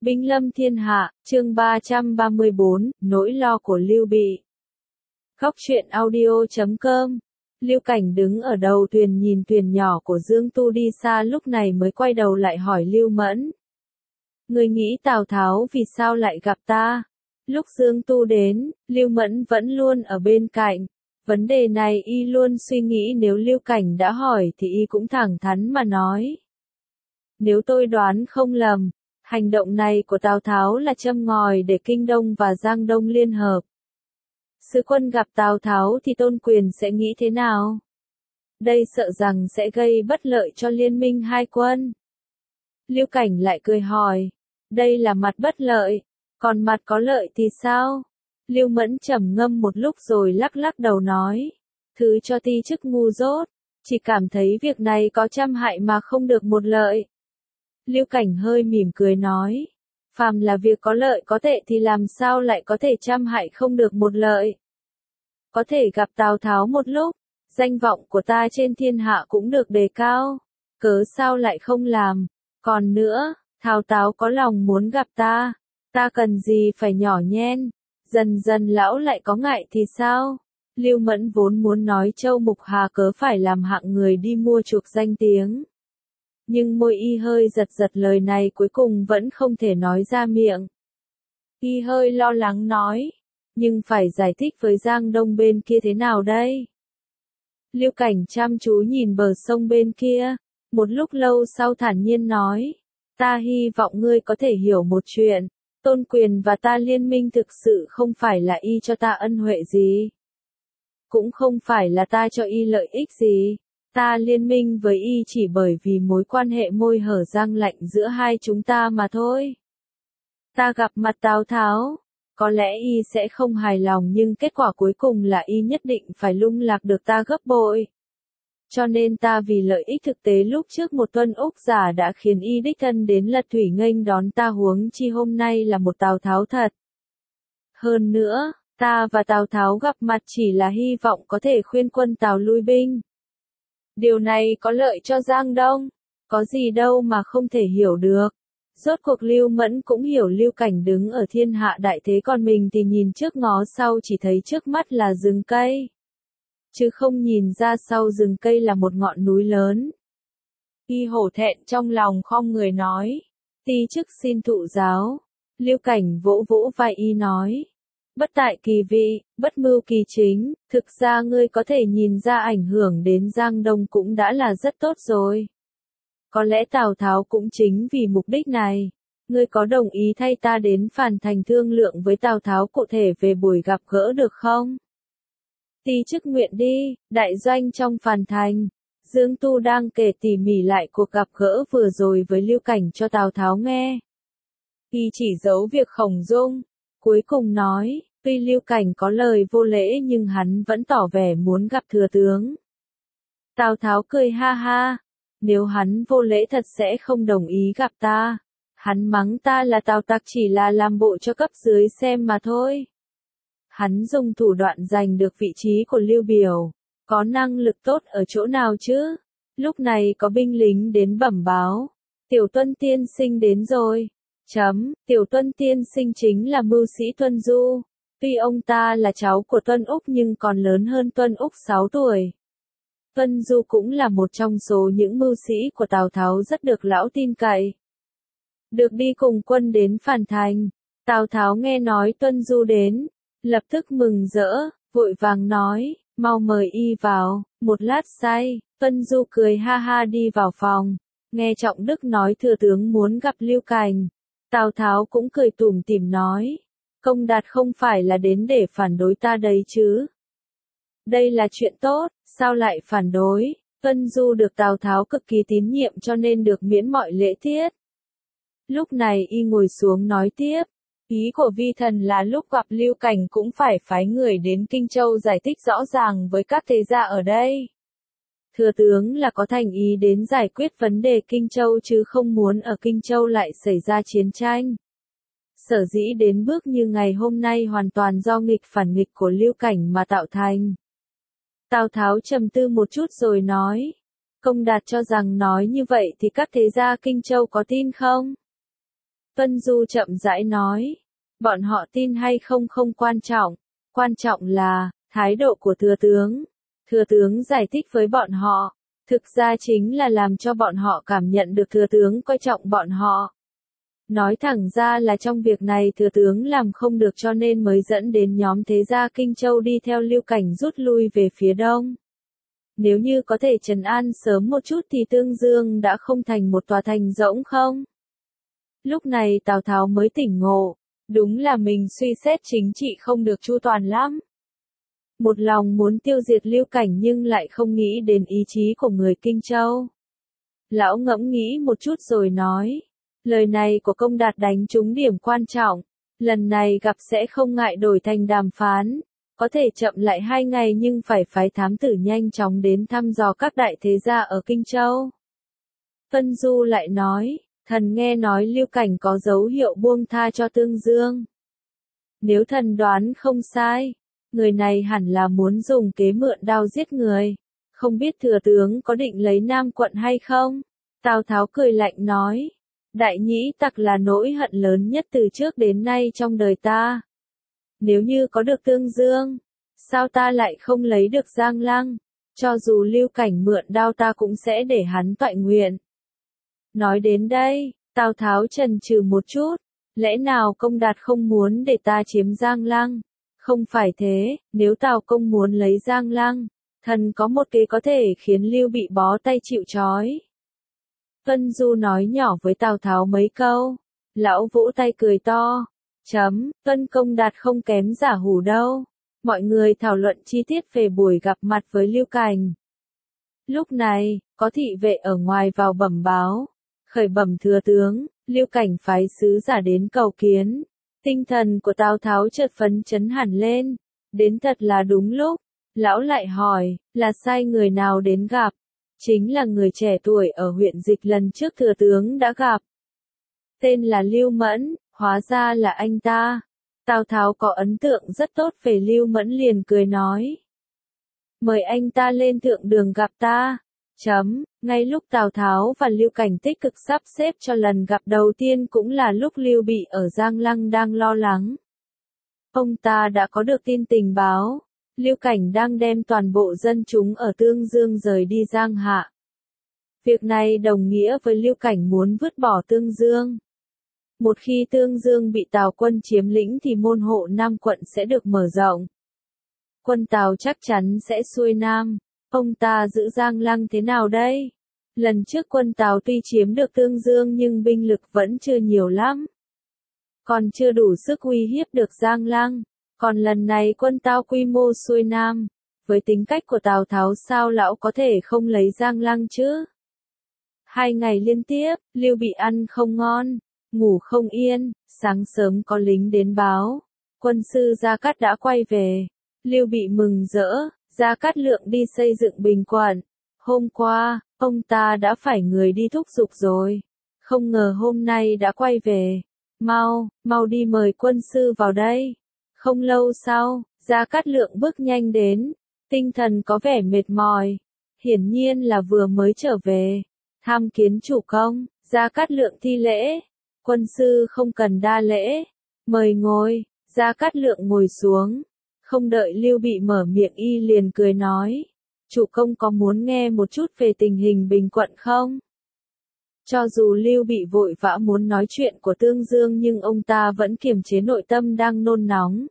Binh lâm thiên hạ, chương 334, nỗi lo của Lưu Bị. Góc truyện audio.com. Lưu Cảnh đứng ở đầu thuyền nhìn thuyền nhỏ của Dương Tu đi xa lúc này mới quay đầu lại hỏi Lưu Mẫn. Ngươi nghĩ Tào Tháo vì sao lại gặp ta? Lúc Dương Tu đến, Lưu Mẫn vẫn luôn ở bên cạnh. Vấn đề này y luôn suy nghĩ, nếu Lưu Cảnh đã hỏi thì y cũng thẳng thắn mà nói. Nếu tôi đoán không lầm, hành động này của Tào Tháo là châm ngòi để Kinh Đông và Giang Đông liên hợp. Sứ quân gặp Tào Tháo thì Tôn Quyền sẽ nghĩ thế nào? Đây sợ rằng sẽ gây bất lợi cho liên minh hai quân. Lưu Cảnh lại cười hỏi, đây là mặt bất lợi, còn mặt có lợi thì sao? Lưu Mẫn trầm ngâm một lúc rồi lắc lắc đầu nói, thứ cho ti chức ngu dốt, chỉ cảm thấy việc này có trăm hại mà không được một lợi. Lưu Cảnh hơi mỉm cười nói, phàm là việc có lợi có tệ thì làm sao lại có thể trăm hại không được một lợi. Có thể gặp Tào Tháo một lúc, danh vọng của ta trên thiên hạ cũng được đề cao, cớ sao lại không làm. Còn nữa, Tào Tháo có lòng muốn gặp ta cần gì phải nhỏ nhen, dần dần lão lại có ngại thì sao? Lưu Mẫn vốn muốn nói Châu Mục Hà cớ phải làm hạng người đi mua chuộc danh tiếng. Nhưng môi y hơi giật giật, lời này cuối cùng vẫn không thể nói ra miệng. Y hơi lo lắng nói, nhưng phải giải thích với Giang Đông bên kia thế nào đây? Lưu Cảnh chăm chú nhìn bờ sông bên kia, một lúc lâu sau thản nhiên nói, ta hy vọng ngươi có thể hiểu một chuyện, Tôn Quyền và ta liên minh thực sự không phải là y cho ta ân huệ gì. Cũng không phải là ta cho y lợi ích gì. Ta liên minh với y chỉ bởi vì mối quan hệ môi hở răng lạnh giữa hai chúng ta mà thôi. Ta gặp mặt Tào Tháo, có lẽ y sẽ không hài lòng nhưng kết quả cuối cùng là y nhất định phải lung lạc được ta gấp bội. Cho nên ta vì lợi ích thực tế lúc trước một tuần Úc giả đã khiến y đích thân đến Lật Thủy nghênh đón ta, huống chi hôm nay là một Tào Tháo thật. Hơn nữa, ta và Tào Tháo gặp mặt chỉ là hy vọng có thể khuyên quân Tào lui binh. Điều này có lợi cho Giang Đông, có gì đâu mà không thể hiểu được. Rốt cuộc Lưu Mẫn cũng hiểu Lưu Cảnh đứng ở thiên hạ đại thế, còn mình thì nhìn trước ngó sau chỉ thấy trước mắt là rừng cây. Chứ không nhìn ra sau rừng cây là một ngọn núi lớn. Y hổ thẹn trong lòng khom người nói, ti chức xin thụ giáo. Lưu Cảnh vỗ vỗ vai y nói, bất tại kỳ vị, bất mưu kỳ chính, thực ra ngươi có thể nhìn ra ảnh hưởng đến Giang Đông cũng đã là rất tốt rồi. Có lẽ Tào Tháo cũng chính vì mục đích này, ngươi có đồng ý thay ta đến Phàn Thành thương lượng với Tào Tháo cụ thể về buổi gặp gỡ được không? Ti chức nguyện đi. Đại doanh trong Phàn Thành, Dương Tu đang kể tỉ mỉ lại cuộc gặp gỡ vừa rồi với Lưu Cảnh cho Tào Tháo nghe. Y chỉ giấu việc Khổng Dung, cuối cùng nói, tuy Lưu Cảnh có lời vô lễ nhưng hắn vẫn tỏ vẻ muốn gặp thừa tướng. Tào Tháo cười ha ha, nếu hắn vô lễ thật sẽ không đồng ý gặp ta. Hắn mắng ta là Tào tặc chỉ là làm bộ cho cấp dưới xem mà thôi. Hắn dùng thủ đoạn giành được vị trí của Lưu Biểu, có năng lực tốt ở chỗ nào chứ? Lúc này có binh lính đến bẩm báo, Tiểu Tuân tiên sinh đến rồi. Tiểu Tuân tiên sinh chính là mưu sĩ Tuân Du. Tuy ông ta là cháu của Tuân Úc nhưng còn lớn hơn Tuân Úc 6 tuổi. Tuân Du cũng là một trong số những mưu sĩ của Tào Tháo rất được lão tin cậy. Được đi cùng quân đến Phàn Thành, Tào Tháo nghe nói Tuân Du đến, lập tức mừng rỡ, vội vàng nói, mau mời y vào. Một lát sau, Tuân Du cười ha ha đi vào phòng, nghe Trọng Đức nói thừa tướng muốn gặp Lưu Cảnh. Tào Tháo cũng cười tủm tỉm nói, Công Đạt không phải là đến để phản đối ta đấy chứ. Đây là chuyện tốt, sao lại phản đối? Tuân Du được Tào Tháo cực kỳ tín nhiệm cho nên được miễn mọi lễ tiết. Lúc này y ngồi xuống nói tiếp, ý của vi thần là lúc gặp Lưu Cảnh cũng phải phái người đến Kinh Châu giải thích rõ ràng với các thế gia ở đây. Thừa tướng là có thành ý đến giải quyết vấn đề Kinh Châu chứ không muốn ở Kinh Châu lại xảy ra chiến tranh. Sở dĩ đến bước như ngày hôm nay hoàn toàn do nghịch phản nghịch của Lưu Cảnh mà tạo thành. Tào Tháo trầm tư một chút rồi nói, Công Đạt cho rằng nói như vậy thì các thế gia Kinh Châu có tin không? Vân Du chậm rãi nói, bọn họ tin hay không không quan trọng, quan trọng là thái độ của thừa tướng. Thừa tướng giải thích với bọn họ, thực ra chính là làm cho bọn họ cảm nhận được thừa tướng coi trọng bọn họ. Nói thẳng ra là trong việc này thừa tướng làm không được cho nên mới dẫn đến nhóm thế gia Kinh Châu đi theo Lưu Cảnh rút lui về phía đông. Nếu như có thể trấn an sớm một chút thì Tương Dương đã không thành một tòa thành rỗng không? Lúc này Tào Tháo mới tỉnh ngộ, đúng là mình suy xét chính trị không được chu toàn lắm. Một lòng muốn tiêu diệt Lưu Cảnh nhưng lại không nghĩ đến ý chí của người Kinh Châu. Lão ngẫm nghĩ một chút rồi nói, lời này của Công Đạt đánh trúng điểm quan trọng, lần này gặp sẽ không ngại đổi thành đàm phán, có thể chậm lại 2 ngày nhưng phải phái thám tử nhanh chóng đến thăm dò các đại thế gia ở Kinh Châu. Vân Du lại nói, thần nghe nói Lưu Cảnh có dấu hiệu buông tha cho Tương Dương. Nếu thần đoán không sai, người này hẳn là muốn dùng kế mượn đao giết người, không biết thừa tướng có định lấy Nam quận hay không? Tào Tháo cười lạnh nói, đại nhĩ tặc là nỗi hận lớn nhất từ trước đến nay trong đời ta. Nếu như có được Tương Dương, sao ta lại không lấy được Giang Lăng? Cho dù Lưu Cảnh mượn đao ta cũng sẽ để hắn toại nguyện. Nói đến đây, Tào Tháo chần chừ một chút, lẽ nào Công Đạt không muốn để ta chiếm Giang Lăng? Không phải thế, nếu Tào công muốn lấy Giang Lăng, thần có một kế có thể khiến Lưu bị bó tay chịu trói. Vân Du nói nhỏ với Tào Tháo mấy câu, lão vỗ tay cười to, Vân Công Đạt không kém giả hủ đâu. Mọi người thảo luận chi tiết về buổi gặp mặt với Lưu Cảnh. Lúc này, có thị vệ ở ngoài vào bẩm báo, khởi bẩm thừa tướng, Lưu Cảnh phái sứ giả đến cầu kiến. Tinh thần của Tào Tháo chợt phấn chấn hẳn lên, đến thật là đúng lúc. Lão lại hỏi, là sai người nào đến gặp? Chính là người trẻ tuổi ở huyện Dịch lần trước thừa tướng đã gặp. Tên là Lưu Mẫn, hóa ra là anh ta. Tào Tháo có ấn tượng rất tốt về Lưu Mẫn liền cười nói. Mời anh ta lên thượng đường gặp ta. Ngay lúc Tào Tháo và Lưu Cảnh tích cực sắp xếp cho lần gặp đầu tiên cũng là lúc Lưu Bị ở Giang Lăng đang lo lắng. Ông ta đã có được tin tình báo, Lưu Cảnh đang đem toàn bộ dân chúng ở Tương Dương rời đi Giang Hạ. Việc này đồng nghĩa với Lưu Cảnh muốn vứt bỏ Tương Dương. Một khi Tương Dương bị Tào quân chiếm lĩnh thì môn hộ Nam quận sẽ được mở rộng. Quân Tào chắc chắn sẽ xuôi Nam. Ông ta giữ Giang Lăng thế nào đây? Lần trước quân Tào tuy chiếm được Tương Dương nhưng binh lực vẫn chưa nhiều lắm. Còn chưa đủ sức uy hiếp được Giang Lăng. Còn lần này quân Tào quy mô xuôi Nam. Với tính cách của Tào Tháo sao lão có thể không lấy Giang Lăng chứ? 2 ngày liên tiếp, Lưu Bị ăn không ngon, ngủ không yên, sáng sớm có lính đến báo. Quân sư Gia Cát đã quay về. Lưu Bị mừng rỡ. Gia Cát Lượng đi xây dựng Bình Quận. Hôm qua, ông ta đã phải người đi thúc giục rồi. Không ngờ hôm nay đã quay về. Mau đi mời quân sư vào đây. Không lâu sau, Gia Cát Lượng bước nhanh đến. Tinh thần có vẻ mệt mỏi. Hiển nhiên là vừa mới trở về. Tham kiến chủ công, Gia Cát Lượng thi lễ. Quân sư không cần đa lễ. Mời ngồi. Gia Cát Lượng ngồi xuống. Không đợi Lưu Bị mở miệng y liền cười nói. Chủ công có muốn nghe một chút về tình hình Bình Quận không? Cho dù Lưu Bị vội vã muốn nói chuyện của Tương Dương nhưng ông ta vẫn kiềm chế nội tâm đang nôn nóng.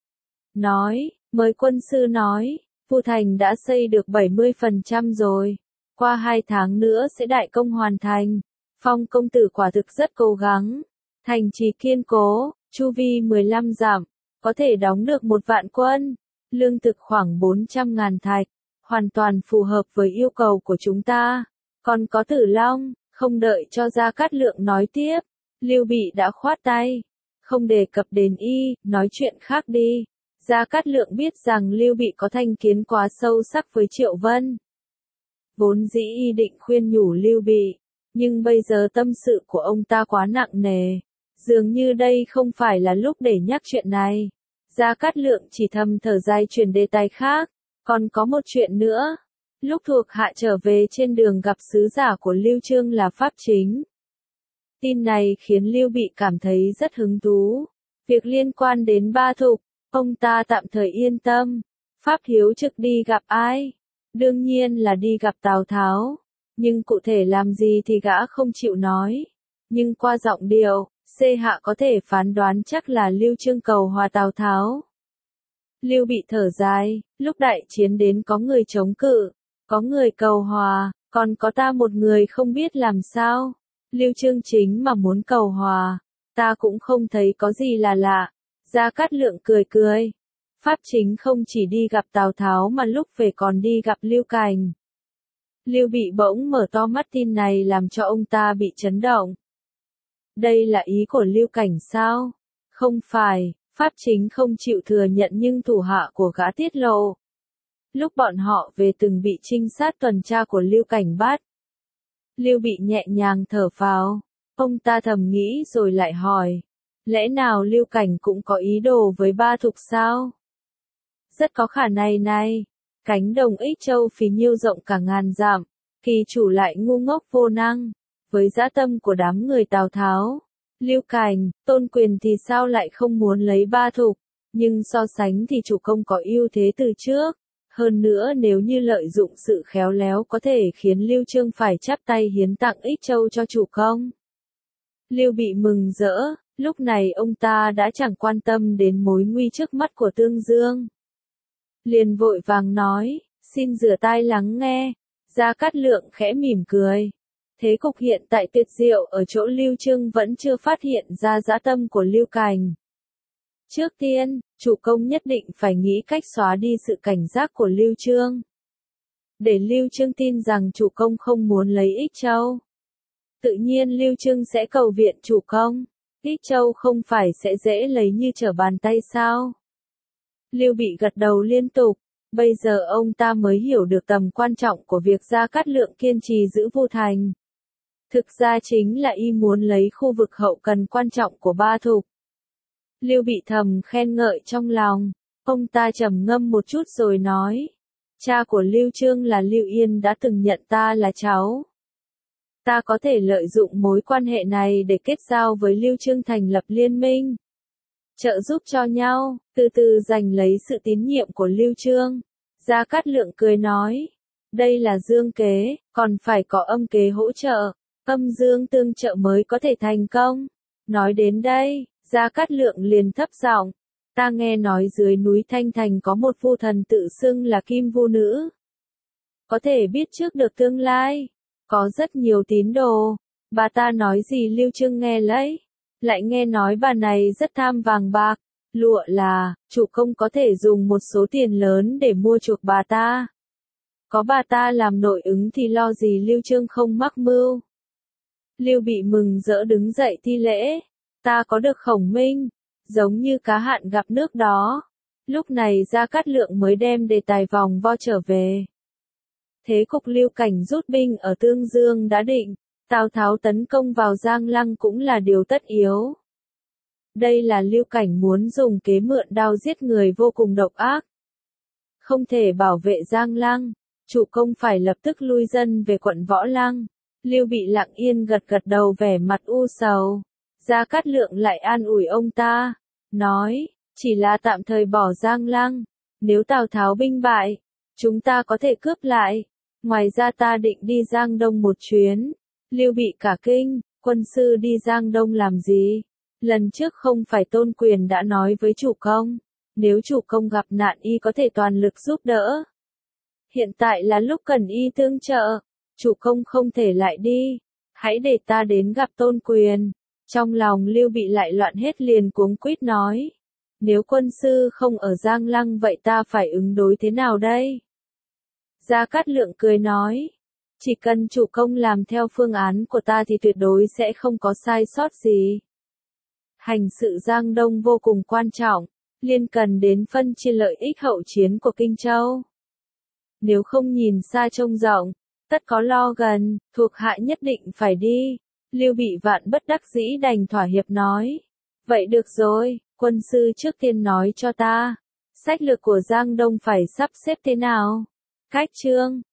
Nói, mời quân sư nói, Vu Thành đã xây được 70% rồi. Qua 2 tháng nữa sẽ đại công hoàn thành. Phong công tử quả thực rất cố gắng. Thành trì kiên cố, chu vi 15 dặm. Có thể đóng được 1 vạn quân, lương thực khoảng 400.000 thạch, hoàn toàn phù hợp với yêu cầu của chúng ta. Còn có Tử Long, không đợi cho Gia Cát Lượng nói tiếp, Lưu Bị đã khoát tay, không đề cập đến y, nói chuyện khác đi. Gia Cát Lượng biết rằng Lưu Bị có thành kiến quá sâu sắc với Triệu Vân. Vốn dĩ y định khuyên nhủ Lưu Bị, nhưng bây giờ tâm sự của ông ta quá nặng nề. Dường như đây không phải là lúc để nhắc chuyện này. Gia Cát Lượng chỉ thầm thở dài chuyển đề tài khác. Còn có một chuyện nữa. Lúc thuộc hạ trở về trên đường gặp sứ giả của Lưu Chương là Pháp Chính. Tin này khiến Lưu Bị cảm thấy rất hứng thú. Việc liên quan đến Ba Thục, ông ta tạm thời yên tâm. Pháp Hiếu Trực đi gặp ai? Đương nhiên là đi gặp Tào Tháo. Nhưng cụ thể làm gì thì gã không chịu nói. Nhưng qua giọng điệu, Xê Hạ có thể phán đoán chắc là Lưu Chương cầu hòa Tào Tháo. Lưu Bị thở dài, lúc đại chiến đến có người chống cự, có người cầu hòa, còn có ta một người không biết làm sao. Lưu Chương chính mà muốn cầu hòa, ta cũng không thấy có gì là lạ. Gia Cát Lượng cười cười. Pháp Chính không chỉ đi gặp Tào Tháo mà lúc về còn đi gặp Lưu Cảnh. Lưu Bị bỗng mở to mắt, tin này làm cho ông ta bị chấn động. Đây là ý của Lưu Cảnh sao? Không phải, Pháp Chính không chịu thừa nhận nhưng thủ hạ của gã tiết lộ. Lúc bọn họ về từng bị trinh sát tuần tra của Lưu Cảnh bắt. Lưu Bị nhẹ nhàng thở phào, ông ta thầm nghĩ rồi lại hỏi. Lẽ nào Lưu Cảnh cũng có ý đồ với Ba Thục sao? Rất có khả năng này. Cánh đồng Ích Châu phì nhiêu rộng cả ngàn dặm, kỳ chủ lại ngu ngốc vô năng. Với dã tâm của đám người Tào Tháo, Lưu Cảnh, Tôn Quyền thì sao lại không muốn lấy Ba Thục, nhưng so sánh thì chủ công có ưu thế từ trước. Hơn nữa nếu như lợi dụng sự khéo léo có thể khiến Lưu Chương phải chắp tay hiến tặng Ích Châu cho chủ công. Lưu Bị mừng rỡ, lúc này ông ta đã chẳng quan tâm đến mối nguy trước mắt của Tương Dương. Liền vội vàng nói, xin rửa tai lắng nghe. Gia Cát Lượng khẽ mỉm cười. Thế cục hiện tại tuyệt diệu ở chỗ Lưu Chương vẫn chưa phát hiện ra dã tâm của Lưu Cảnh. Trước tiên, chủ công nhất định phải nghĩ cách xóa đi sự cảnh giác của Lưu Chương. Để Lưu Chương tin rằng chủ công không muốn lấy Ích Châu. Tự nhiên Lưu Chương sẽ cầu viện chủ công. Ích Châu không phải sẽ dễ lấy như trở bàn tay sao? Lưu Bị gật đầu liên tục. Bây giờ ông ta mới hiểu được tầm quan trọng của việc Gia Cát Lượng kiên trì giữ Vu Thành. Thực ra chính là y muốn lấy khu vực hậu cần quan trọng của Ba Thục. Lưu Bị thầm khen ngợi trong lòng. Ông ta trầm ngâm một chút rồi nói. Cha của Lưu Chương là Lưu Yên đã từng nhận ta là cháu. Ta có thể lợi dụng mối quan hệ này để kết giao với Lưu Chương thành lập liên minh. Trợ giúp cho nhau, từ từ giành lấy sự tín nhiệm của Lưu Chương. Gia Cát Lượng cười nói. Đây là dương kế, còn phải có âm kế hỗ trợ. Âm dương tương trợ mới có thể thành công. Nói đến đây, Gia Cát Lượng liền thấp giọng. Ta nghe nói dưới núi Thanh Thành có một vu thần tự xưng là Kim Vu Nữ. Có thể biết trước được tương lai. Có rất nhiều tín đồ. Bà ta nói gì Lưu Chương nghe lấy. Lại nghe nói bà này rất tham vàng bạc. Lụa là, chủ công có thể dùng một số tiền lớn để mua chuộc bà ta. Có bà ta làm nội ứng thì lo gì Lưu Chương không mắc mưu. Lưu Bị mừng rỡ đứng dậy thi lễ. Ta có được Khổng Minh, giống như cá hạn gặp nước đó. Lúc này Gia Cát Lượng mới đem đề tài vòng vo trở về. Thế cục Lưu Cảnh rút binh ở Tương Dương đã định, Tào Tháo tấn công vào Giang Lăng cũng là điều tất yếu. Đây là Lưu Cảnh muốn dùng kế mượn đao giết người vô cùng độc ác. Không thể bảo vệ Giang Lăng, chủ công phải lập tức lui dân về quận Võ Lăng. Lưu Bị lặng yên gật gật đầu vẻ mặt u sầu. Gia Cát Lượng lại an ủi ông ta, nói, chỉ là tạm thời bỏ Giang Lăng. Nếu Tào Tháo binh bại, chúng ta có thể cướp lại. Ngoài ra ta định đi Giang Đông một chuyến. Lưu Bị cả kinh, quân sư đi Giang Đông làm gì? Lần trước không phải Tôn Quyền đã nói với chủ công, nếu chủ công gặp nạn y có thể toàn lực giúp đỡ. Hiện tại là lúc cần y tương trợ, chủ công không thể lại đi, hãy để ta đến gặp Tôn Quyền. Trong lòng Lưu Bị lại loạn hết liền cuống quýt nói, nếu quân sư không ở Giang Lăng vậy ta phải ứng đối thế nào đây? Gia Cát Lượng cười nói, chỉ cần chủ công làm theo phương án của ta thì tuyệt đối sẽ không có sai sót gì. Hành sự Giang Đông vô cùng quan trọng, liên cần đến phân chia lợi ích hậu chiến của Kinh Châu. Nếu không nhìn xa trông rộng, tất có lo gần, thuộc hạ nhất định phải đi. Lưu Bị vạn bất đắc dĩ đành thỏa hiệp nói. Vậy được rồi, quân sư trước tiên nói cho ta. Sách lược của Giang Đông phải sắp xếp thế nào? Cách chương